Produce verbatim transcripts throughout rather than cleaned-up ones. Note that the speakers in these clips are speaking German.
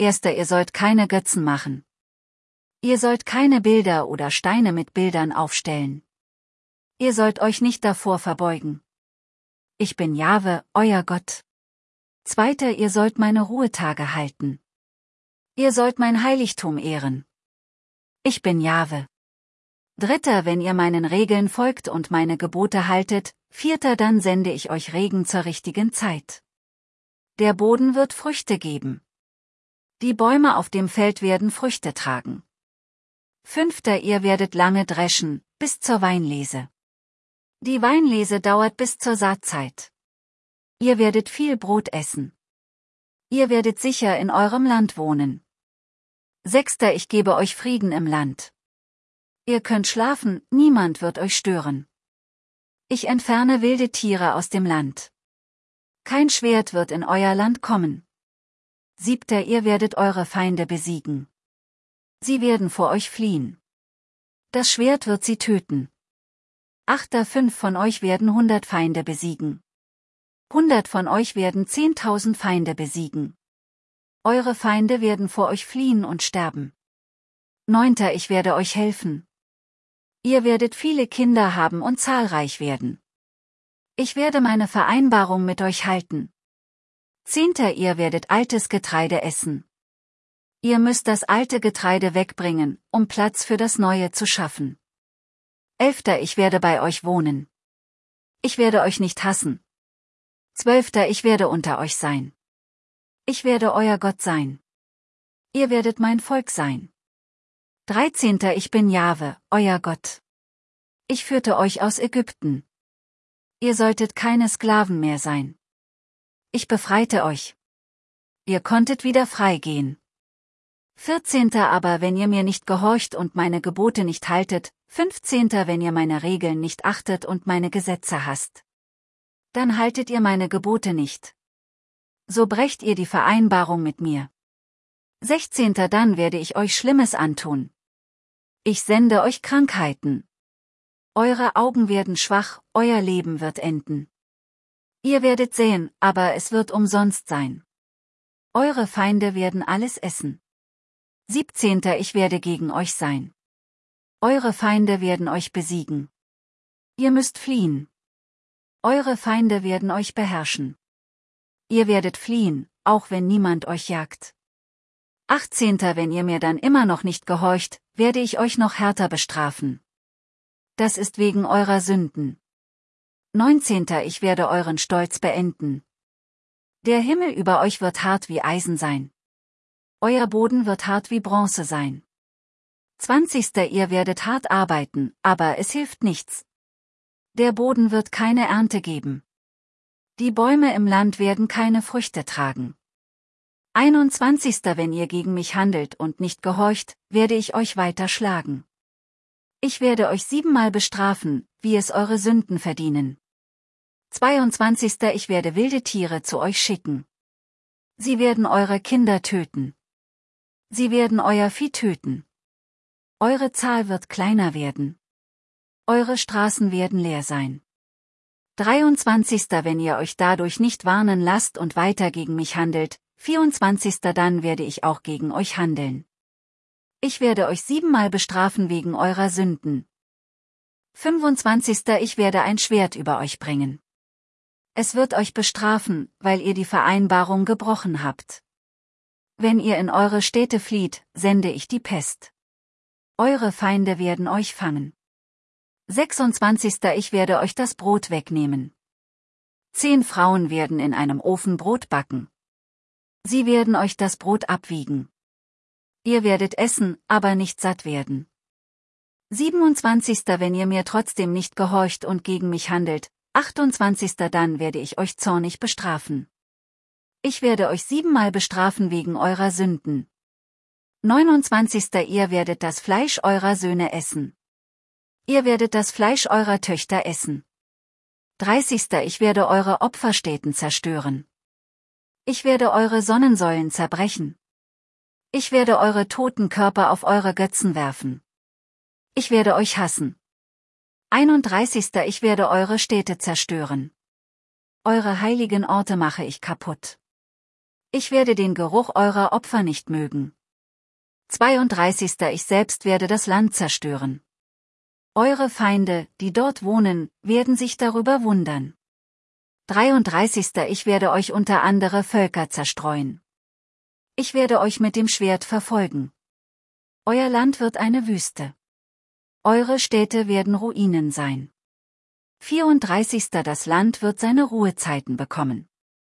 Erster, ihr sollt keine Götzen machen. Ihr sollt keine Bilder oder Steine mit Bildern aufstellen. Ihr sollt euch nicht davor verbeugen. Ich bin Jahwe, euer Gott. Zweiter, ihr sollt meine Ruhetage halten. Ihr sollt mein Heiligtum ehren. Ich bin Jahwe. Dritter, wenn ihr meinen Regeln folgt und meine Gebote haltet. Vierter, dann sende ich euch Regen zur richtigen Zeit. Der Boden wird Früchte geben. Die Bäume auf dem Feld werden Früchte tragen. Fünfter, ihr werdet lange dreschen, bis zur Weinlese. Die Weinlese dauert bis zur Saatzeit. Ihr werdet viel Brot essen. Ihr werdet sicher in eurem Land wohnen. Sechster, ich gebe euch Frieden im Land. Ihr könnt schlafen, niemand wird euch stören. Ich entferne wilde Tiere aus dem Land. Kein Schwert wird in euer Land kommen. Siebter, ihr werdet eure Feinde besiegen. Sie werden vor euch fliehen. Das Schwert wird sie töten. Achter, fünf von euch werden hundert Feinde besiegen. Hundert von euch werden zehntausend Feinde besiegen. Eure Feinde werden vor euch fliehen und sterben. Neunter, ich werde euch helfen. Ihr werdet viele Kinder haben und zahlreich werden. Ich werde meine Vereinbarung mit euch halten. Zehnter, ihr werdet altes Getreide essen. Ihr müsst das alte Getreide wegbringen, um Platz für das Neue zu schaffen. Elfter, ich werde bei euch wohnen. Ich werde euch nicht hassen. Zwölfter, ich werde unter euch sein. Ich werde euer Gott sein. Ihr werdet mein Volk sein. Dreizehnter, ich bin Jahwe, euer Gott. Ich führte euch aus Ägypten. Ihr solltet keine Sklaven mehr sein. Ich befreite euch. Ihr konntet wieder frei gehen. Vierzehnter, aber wenn ihr mir nicht gehorcht und meine Gebote nicht haltet, Fünfzehnter, wenn ihr meine Regeln nicht achtet und meine Gesetze hasst. Dann haltet ihr meine Gebote nicht. So brecht ihr die Vereinbarung mit mir. Sechzehnter, dann werde ich euch Schlimmes antun. Ich sende euch Krankheiten. Eure Augen werden schwach, euer Leben wird enden. Ihr werdet säen, aber es wird umsonst sein. Eure Feinde werden alles essen. Siebzehnter, ich werde gegen euch sein. Eure Feinde werden euch besiegen. Ihr müsst fliehen. Eure Feinde werden euch beherrschen. Ihr werdet fliehen, auch wenn niemand euch jagt. Achtzehnter, wenn ihr mir dann immer noch nicht gehorcht, werde ich euch noch härter bestrafen. Das ist wegen eurer Sünden. Neunzehnter, ich werde euren Stolz beenden. Der Himmel über euch wird hart wie Eisen sein. Euer Boden wird hart wie Bronze sein. Zwanzigster, ihr werdet hart arbeiten, aber es hilft nichts. Der Boden wird keine Ernte geben. Die Bäume im Land werden keine Früchte tragen. Einundzwanzigster, wenn ihr gegen mich handelt und nicht gehorcht, werde ich euch weiter schlagen. Ich werde euch siebenmal bestrafen, wie es eure Sünden verdienen. Zweiundzwanzigster, ich werde wilde Tiere zu euch schicken. Sie werden eure Kinder töten. Sie werden euer Vieh töten. Eure Zahl wird kleiner werden. Eure Straßen werden leer sein. Dreiundzwanzigster, wenn ihr euch dadurch nicht warnen lasst und weiter gegen mich handelt, vierundzwanzigster, dann werde ich auch gegen euch handeln. Ich werde euch siebenmal bestrafen wegen eurer Sünden. fünfundzwanzigster, ich werde ein Schwert über euch bringen. Es wird euch bestrafen, weil ihr die Vereinbarung gebrochen habt. Wenn ihr in eure Städte flieht, sende ich die Pest. Eure Feinde werden euch fangen. sechsundzwanzigster, ich werde euch das Brot wegnehmen. Zehn Frauen werden in einem Ofen Brot backen. Sie werden euch das Brot abwiegen. Ihr werdet essen, aber nicht satt werden. siebenundzwanzigster, wenn ihr mir trotzdem nicht gehorcht und gegen mich handelt, achtundzwanzigster, dann werde ich euch zornig bestrafen. Ich werde euch siebenmal bestrafen wegen eurer Sünden. neunundzwanzigster, ihr werdet das Fleisch eurer Söhne essen. Ihr werdet das Fleisch eurer Töchter essen. dreißigster, ich werde eure Opferstätten zerstören. Ich werde eure Sonnensäulen zerbrechen. Ich werde eure toten Körper auf eure Götzen werfen. Ich werde euch hassen. einunddreißigster, ich werde eure Städte zerstören. Eure heiligen Orte mache ich kaputt. Ich werde den Geruch eurer Opfer nicht mögen. zweiunddreißigster Ich selbst werde das Land zerstören. Eure Feinde, die dort wohnen, werden sich darüber wundern. dreiunddreißigster Ich werde euch unter andere Völker zerstreuen. Ich werde euch mit dem Schwert verfolgen. Euer Land wird eine Wüste. Eure Städte werden Ruinen sein. vierunddreißigster Das Land wird seine Ruhezeiten bekommen.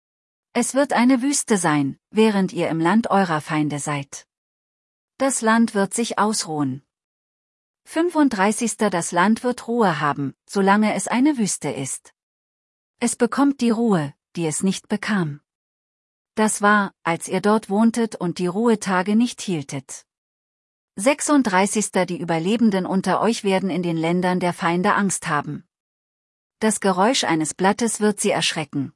Es wird eine Wüste sein, während ihr im Land eurer Feinde seid. Das Land wird sich ausruhen. fünfunddreißigster Das Land wird Ruhe haben, solange es eine Wüste ist. Es bekommt die Ruhe, die es nicht bekam. Das war, als ihr dort wohntet und die Ruhetage nicht hieltet. sechsunddreißigster Die Überlebenden unter euch werden in den Ländern der Feinde Angst haben. Das Geräusch eines Blattes wird sie erschrecken.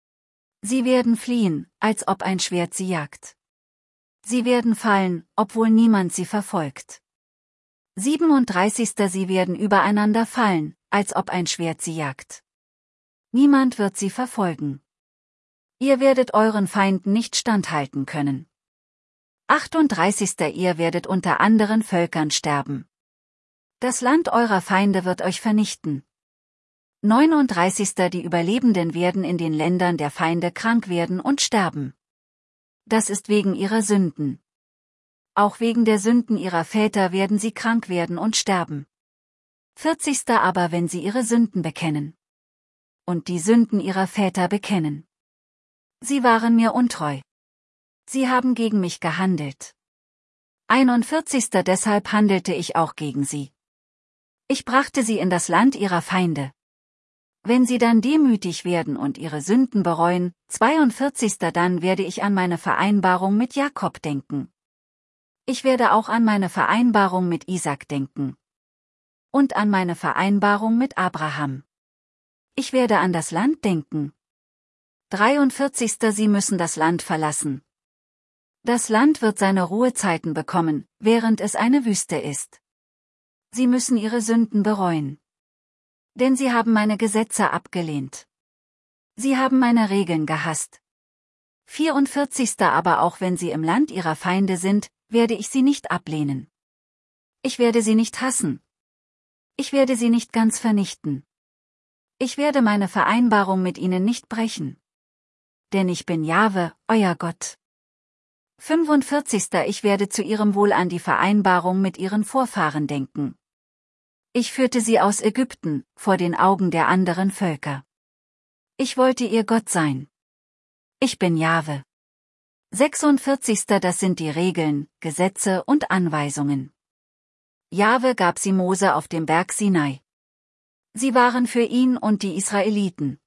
Sie werden fliehen, als ob ein Schwert sie jagt. Sie werden fallen, obwohl niemand sie verfolgt. siebenunddreißigster Sie werden übereinander fallen, als ob ein Schwert sie jagt. Niemand wird sie verfolgen. Ihr werdet euren Feinden nicht standhalten können. achtunddreißigster Ihr werdet unter anderen Völkern sterben. Das Land eurer Feinde wird euch vernichten. neununddreißigster Die Überlebenden werden in den Ländern der Feinde krank werden und sterben. Das ist wegen ihrer Sünden. Auch wegen der Sünden ihrer Väter werden sie krank werden und sterben. vierzigster Aber wenn sie ihre Sünden bekennen. Und die Sünden ihrer Väter bekennen. Sie waren mir untreu. Sie haben gegen mich gehandelt. einundvierzigster Deshalb handelte ich auch gegen sie. Ich brachte sie in das Land ihrer Feinde. Wenn sie dann demütig werden und ihre Sünden bereuen, zweiundvierzigster Dann werde ich an meine Vereinbarung mit Jakob denken. Ich werde auch an meine Vereinbarung mit Isaak denken. Und an meine Vereinbarung mit Abraham. Ich werde an das Land denken. dreiundvierzigster Sie müssen das Land verlassen. Das Land wird seine Ruhezeiten bekommen, während es eine Wüste ist. Sie müssen ihre Sünden bereuen. Denn sie haben meine Gesetze abgelehnt. Sie haben meine Regeln gehasst. vierundvierzigster Aber auch wenn sie im Land ihrer Feinde sind, werde ich sie nicht ablehnen. Ich werde sie nicht hassen. Ich werde sie nicht ganz vernichten. Ich werde meine Vereinbarung mit ihnen nicht brechen. Denn ich bin Jahwe, euer Gott. fünfundvierzigster Ich werde zu ihrem Wohl an die Vereinbarung mit ihren Vorfahren denken. Ich führte sie aus Ägypten, vor den Augen der anderen Völker. Ich wollte ihr Gott sein. Ich bin Jahwe. sechsundvierzigster Das sind die Regeln, Gesetze und Anweisungen. Jahwe gab sie Mose auf dem Berg Sinai. Sie waren für ihn und die Israeliten.